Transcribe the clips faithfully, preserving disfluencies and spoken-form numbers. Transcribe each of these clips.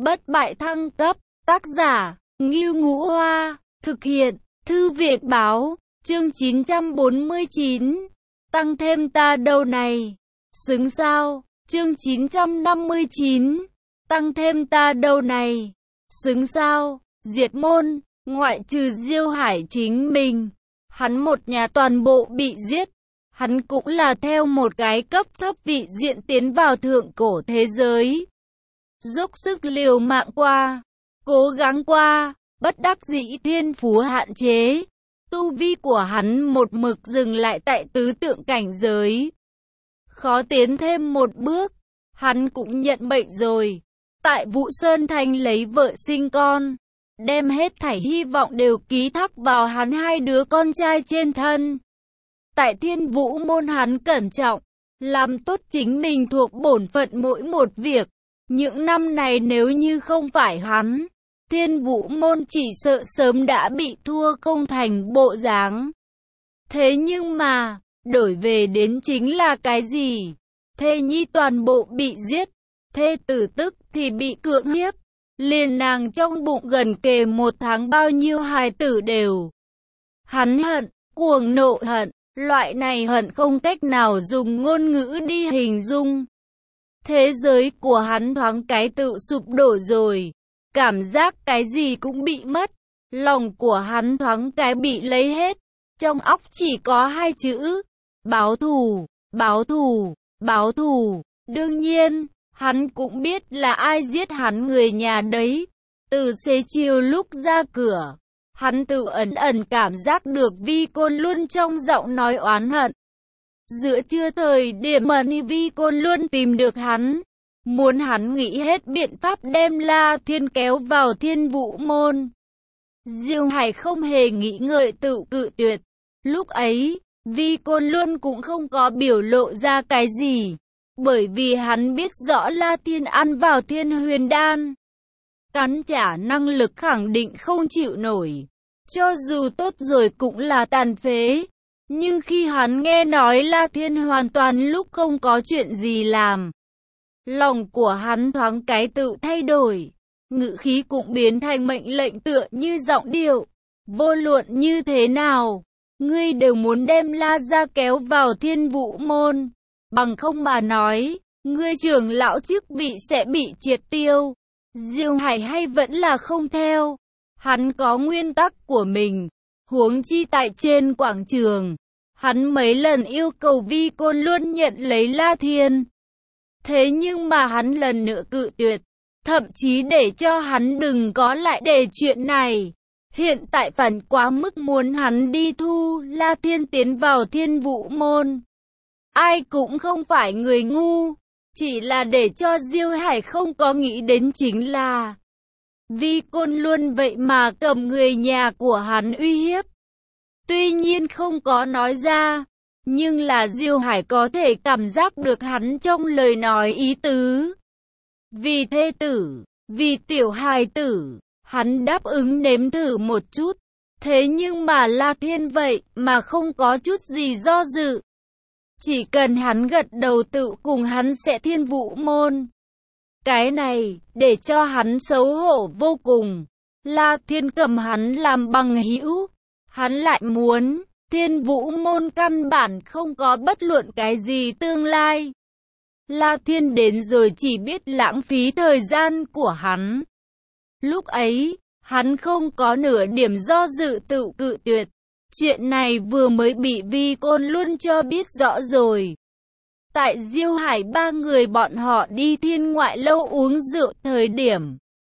Bất bại thăng cấp, tác giả, Ngưu Ngũ Hoa, thực hiện, Thư viện Báo, chương chín trăm bốn mươi chín, tăng thêm ta đâu này, xứng sao, chương chín trăm năm mươi chín, tăng thêm ta đâu này, xứng sao, diệt môn, ngoại trừ Diêu Hải chính mình, hắn một nhà toàn bộ bị giết. Hắn cũng là theo một cái cấp thấp vị diện tiến vào thượng cổ thế giới. Dốc sức liều mạng qua, cố gắng qua, bất đắc dĩ thiên phú hạn chế. Tu vi của hắn một mực dừng lại tại tứ tượng cảnh giới. Khó tiến thêm một bước, hắn cũng nhận mệnh rồi. Tại Vũ Sơn Thành lấy vợ sinh con, đem hết thảy hy vọng đều ký thác vào hắn hai đứa con trai trên thân. Tại Thiên Vũ môn hắn cẩn trọng, làm tốt chính mình thuộc bổn phận mỗi một việc. Những năm này nếu như không phải hắn, Thiên Vũ môn chỉ sợ sớm đã bị thua không thành bộ dáng. Thế nhưng mà, đổi về đến chính là cái gì? Thê nhi toàn bộ bị giết, thê tử tức thì bị cưỡng hiếp. Liền nàng trong bụng gần kề một tháng bao nhiêu hài tử đều. Hắn hận, cuồng nộ hận. Loại này hận không cách nào dùng ngôn ngữ đi hình dung. Thế giới của hắn thoáng cái tự sụp đổ rồi. Cảm giác cái gì cũng bị mất. Lòng của hắn thoáng cái bị lấy hết. Trong óc chỉ có hai chữ. Báo thù, báo thù, báo thù. Đương nhiên, hắn cũng biết là ai giết hắn người nhà đấy. Từ xế chiều lúc ra cửa, hắn tự ẩn ẩn cảm giác được Vi Côn Luân trong giọng nói oán hận. Giữa trưa thời điểm mà Vi Côn Luân tìm được hắn, muốn hắn nghĩ hết biện pháp đem La Thiên kéo vào Thiên Vũ môn. Diêu Hải không hề nghĩ ngợi tự cự tuyệt. Lúc ấy, Vi Côn Luân cũng không có biểu lộ ra cái gì, bởi vì hắn biết rõ La Thiên ăn vào Thiên Huyền Đan. Cắn trả năng lực khẳng định không chịu nổi. Cho dù tốt rồi cũng là tàn phế. Nhưng khi hắn nghe nói La Thiên hoàn toàn lúc không có chuyện gì làm, lòng của hắn thoáng cái tự thay đổi. Ngữ khí cũng biến thành mệnh lệnh tựa như giọng điệu. Vô luận như thế nào, ngươi đều muốn đem La gia kéo vào Thiên Vũ môn. Bằng không mà nói, ngươi trưởng lão chức vị sẽ bị triệt tiêu. Diêu Hải hay vẫn là không theo. Hắn có nguyên tắc của mình. Huống chi tại trên quảng trường, hắn mấy lần yêu cầu Vi Côn Luân nhận lấy La Thiên. Thế nhưng mà hắn lần nữa cự tuyệt. Thậm chí để cho hắn đừng có lại để chuyện này. Hiện tại phản quá mức muốn hắn đi thu La Thiên tiến vào Thiên Vũ môn. Ai cũng không phải người ngu. Chỉ là để cho Diêu Hải không có nghĩ đến chính là Vi Côn Luân vậy mà cầm người nhà của hắn uy hiếp. Tuy nhiên không có nói ra, nhưng là Diêu Hải có thể cảm giác được hắn trong lời nói ý tứ. Vì thê tử, vì tiểu hài tử, hắn đáp ứng nếm thử một chút. Thế nhưng mà La Thiên vậy mà không có chút gì do dự. Chỉ cần hắn gật đầu tự cùng hắn sẽ Thiên Vũ môn. Cái này, để cho hắn xấu hổ vô cùng. La Thiên cầm hắn làm bằng hữu. Hắn lại muốn, Thiên Vũ môn căn bản không có bất luận cái gì tương lai. La Thiên đến rồi chỉ biết lãng phí thời gian của hắn. Lúc ấy, hắn không có nửa điểm do dự tự cự tuyệt. Chuyện này vừa mới bị Vi Côn Luân cho biết rõ rồi. Tại Diêu Hải ba người bọn họ đi Thiên Ngoại lâu uống rượu thời điểm,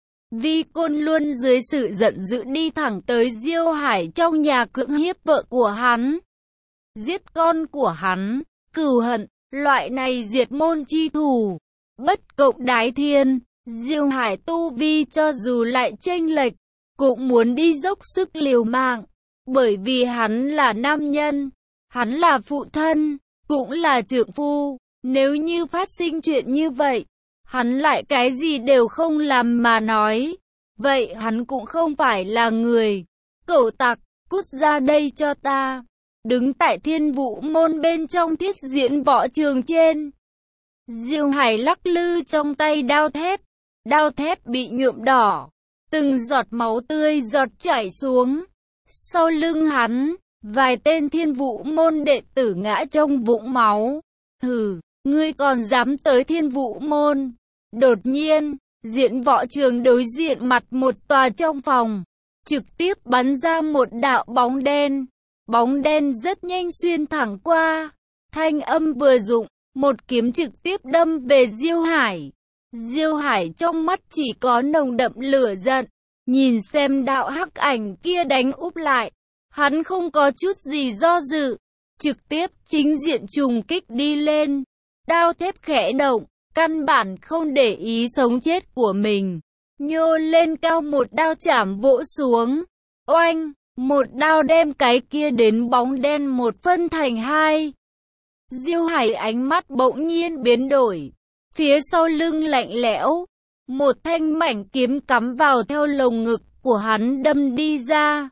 Vi Côn Luân dưới sự giận dữ đi thẳng tới Diêu Hải trong nhà cưỡng hiếp vợ của hắn, giết con của hắn, cừu hận, loại này diệt môn chi thù, bất cộng đái thiên. Diêu Hải tu vi cho dù lại chênh lệch, cũng muốn đi dốc sức liều mạng, bởi vì hắn là nam nhân, hắn là phụ thân, cũng là trượng phu. Nếu như phát sinh chuyện như vậy, hắn lại cái gì đều không làm mà nói, vậy hắn cũng không phải là người. Cẩu tặc, cút ra đây cho ta. Đứng tại Thiên Vũ môn bên trong thiết diễn võ trường trên, Diêu Hải lắc lư trong tay đao thép, đao thép bị nhuộm đỏ, từng giọt máu tươi giọt chảy xuống. Sau lưng hắn, vài tên Thiên Vũ môn đệ tử ngã trong vũng máu. Hừ, ngươi còn dám tới Thiên Vũ môn? Đột nhiên, Diễn Võ Trường đối diện mặt một tòa trong phòng, trực tiếp bắn ra một đạo bóng đen. Bóng đen rất nhanh xuyên thẳng qua, thanh âm vừa dụng, một kiếm trực tiếp đâm về Diêu Hải. Diêu Hải trong mắt chỉ có nồng đậm lửa giận, nhìn xem đạo hắc ảnh kia đánh úp lại, hắn không có chút gì do dự, trực tiếp chính diện trùng kích đi lên. Đao thép khẽ động, căn bản không để ý sống chết của mình, nhô lên cao một đao chảm vỗ xuống. Oanh, một đao đem cái kia đến bóng đen một phân thành hai. Diêu Hải ánh mắt bỗng nhiên biến đổi, phía sau lưng lạnh lẽo, một thanh mảnh kiếm cắm vào theo lồng ngực của hắn đâm đi ra.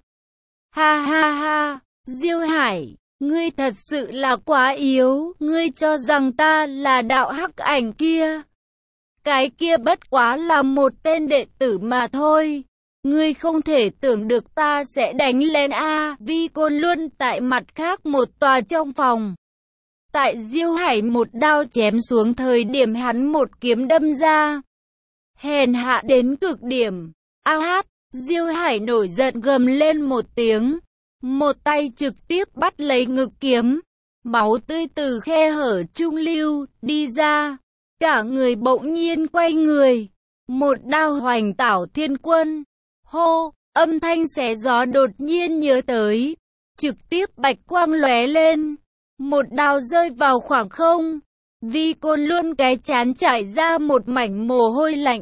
Ha ha ha, Diêu Hải, ngươi thật sự là quá yếu, ngươi cho rằng ta là đạo hắc ảnh kia. Cái kia bất quá là một tên đệ tử mà thôi. Ngươi không thể tưởng được ta sẽ đánh lên A. Vi Côn Luân tại mặt khác một tòa trong phòng. Tại Diêu Hải một đao chém xuống thời điểm hắn một kiếm đâm ra. Hèn hạ đến cực điểm. A hát, Diêu Hải nổi giận gầm lên một tiếng. Một tay trực tiếp bắt lấy ngực kiếm. Máu tươi từ khe hở trung lưu đi ra. Cả người bỗng nhiên quay người. Một đao hoành tảo thiên quân. Hô, âm thanh xé gió đột nhiên nhớ tới. Trực tiếp bạch quang lóe lên. Một đao rơi vào khoảng không. Vi Côn Luân cái chán chảy ra một mảnh mồ hôi lạnh.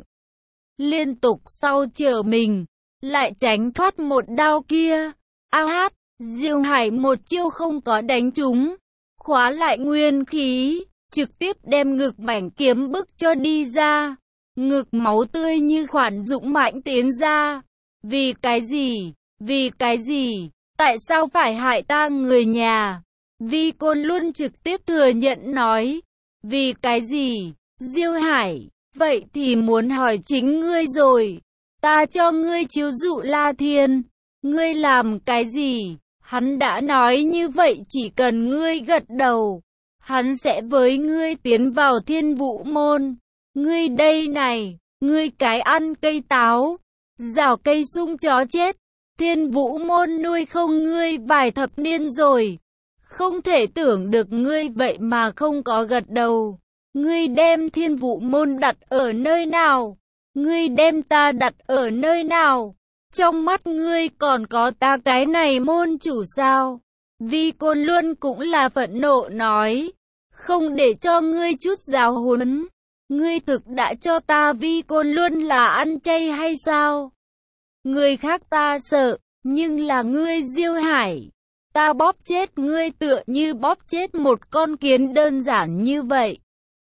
Liên tục sau trở mình, lại tránh thoát một đao kia. A hát, Diêu Hải một chiêu không có đánh trúng. Khóa lại nguyên khí, trực tiếp đem ngực mảnh kiếm bức cho đi ra. Ngực máu tươi như khoản dũng mãnh tiến ra. Vì cái gì? Vì cái gì? Tại sao phải hại ta người nhà? Vi Côn Luân trực tiếp thừa nhận nói. Vì cái gì? Diêu Hải, vậy thì muốn hỏi chính ngươi rồi. Ta cho ngươi chiếu dụ La Thiên. Ngươi làm cái gì? Hắn đã nói như vậy, chỉ cần ngươi gật đầu, hắn sẽ với ngươi tiến vào Thiên Vũ môn. Ngươi đây này, ngươi cái ăn cây táo, rào cây sung chó chết. Thiên Vũ môn nuôi không ngươi vài thập niên rồi. Không thể tưởng được ngươi vậy mà không có gật đầu. Ngươi đem Thiên Vũ môn đặt ở nơi nào? Ngươi đem ta đặt ở nơi nào? Trong mắt ngươi còn có ta cái này môn chủ sao? Vi Côn Luân cũng là phẫn nộ nói. Không để cho ngươi chút giáo huấn. Ngươi thực đã cho ta Vi Côn Luân là ăn chay hay sao? Người khác ta sợ, nhưng là ngươi Diêu Hải. Ta bóp chết ngươi tựa như bóp chết một con kiến, đơn giản như vậy.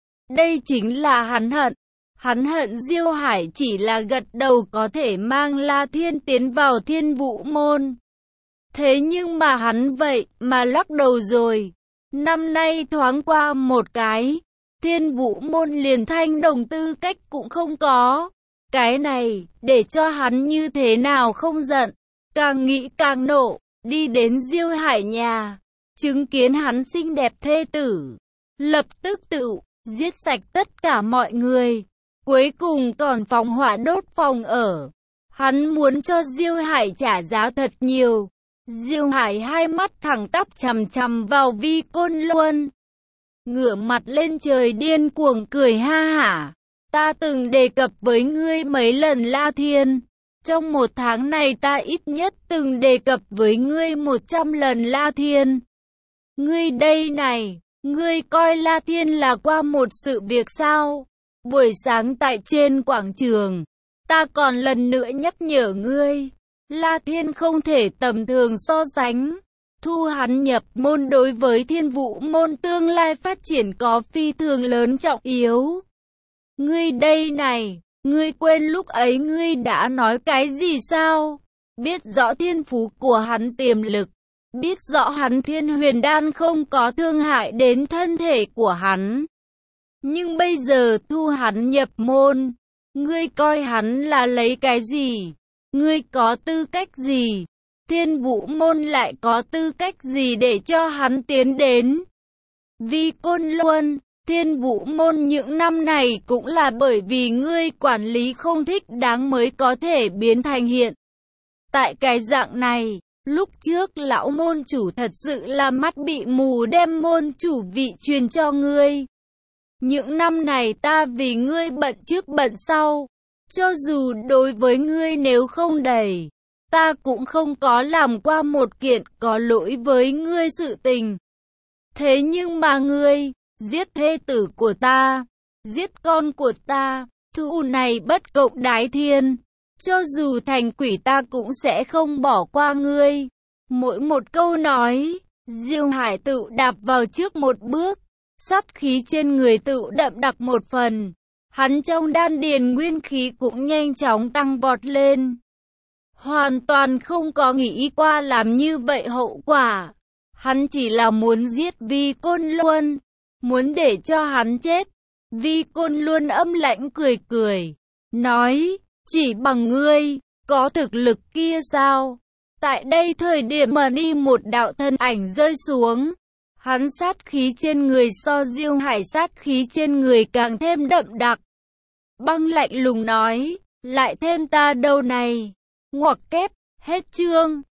Đây chính là hắn hận. Hắn hận Diêu Hải chỉ là gật đầu có thể mang La Thiên tiến vào Thiên Vũ môn. Thế nhưng mà hắn vậy mà lắc đầu rồi. Năm nay thoáng qua một cái, Thiên Vũ môn liền thanh đồng tư cách cũng không có. Cái này, để cho hắn như thế nào không giận, càng nghĩ càng nộ, đi đến Diêu Hải nhà, chứng kiến hắn xinh đẹp thê tử, lập tức tự giết sạch tất cả mọi người, cuối cùng còn phóng hỏa đốt phòng ở. Hắn muốn cho Diêu Hải trả giá thật nhiều. Diêu Hải hai mắt thẳng tắp chằm chằm vào Vi Côn Luân, ngửa mặt lên trời điên cuồng cười ha hả. Ta từng đề cập với ngươi mấy lần La Thiên. Trong một tháng này ta ít nhất từng đề cập với ngươi một trăm lần La Thiên. Ngươi đây này, ngươi coi La Thiên là qua một sự việc sao? Buổi sáng tại trên quảng trường, ta còn lần nữa nhắc nhở ngươi. La Thiên không thể tầm thường so sánh. Thu hắn nhập môn đối với Thiên Vũ môn tương lai phát triển có phi thường lớn trọng yếu. Ngươi đây này, ngươi quên lúc ấy ngươi đã nói cái gì sao? Biết rõ thiên phú của hắn tiềm lực, biết rõ hắn Thiên Huyền Đan không có thương hại đến thân thể của hắn. Nhưng bây giờ thu hắn nhập môn, Ngươi coi hắn là lấy cái gì? Ngươi có tư cách gì? Thiên Vũ Môn lại có tư cách gì để cho hắn tiến đến? Vi Côn Luân, Thiên Vũ Môn những năm này cũng là bởi vì ngươi quản lý không thích đáng mới có thể biến thành hiện tại cái dạng này. Lúc trước lão môn chủ thật sự là mắt bị mù đem môn chủ vị truyền cho ngươi. Những năm này ta vì ngươi bận trước bận sau, cho dù đối với ngươi nếu không đầy, ta cũng không có làm qua một kiện có lỗi với ngươi sự tình. Thế nhưng mà ngươi, giết thê tử của ta, giết con của ta, thù này bất cộng đái thiên. Cho dù thành quỷ ta cũng sẽ không bỏ qua ngươi. Mỗi một câu nói, Diêu Hải tự đạp vào trước một bước, sát khí trên người tự đậm đặc một phần. Hắn trong đan điền nguyên khí cũng nhanh chóng tăng vọt lên. Hoàn toàn không có nghĩ qua làm như vậy hậu quả. Hắn chỉ là muốn giết Vi Côn Luân, muốn để cho hắn chết. Vi Côn Luân âm lãnh cười cười, nói, chỉ bằng ngươi, có thực lực kia sao? Tại đây thời điểm mà đi một đạo thân ảnh rơi xuống. Hắn sát khí trên người so Diêu Hải sát khí trên người càng thêm đậm đặc. Băng lạnh lùng nói, lại thêm ta đâu này. Ngoặc kép, hết chương.